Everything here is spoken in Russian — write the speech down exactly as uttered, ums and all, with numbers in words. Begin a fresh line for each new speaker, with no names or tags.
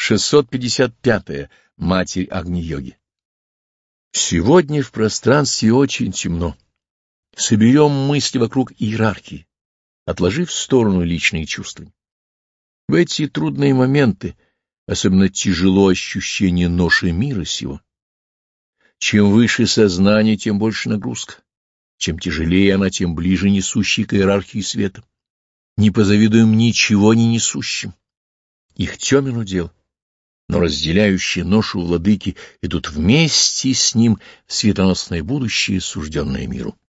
шестьсот пятьдесят пятая. Матерь Агни-йоги. Сегодня в пространстве очень темно. Соберем мысли вокруг иерархии, отложив в сторону личные чувства. В эти трудные моменты особенно тяжело ощущение ноши мира сего. Чем выше сознание, тем больше нагрузка. Чем тяжелее она, тем ближе несущий к иерархии света. Не позавидуем ничего не несущим. Их темен удел, но разделяющие ношу владыки идут вместе с ним в светоносное будущее, сужденное миру.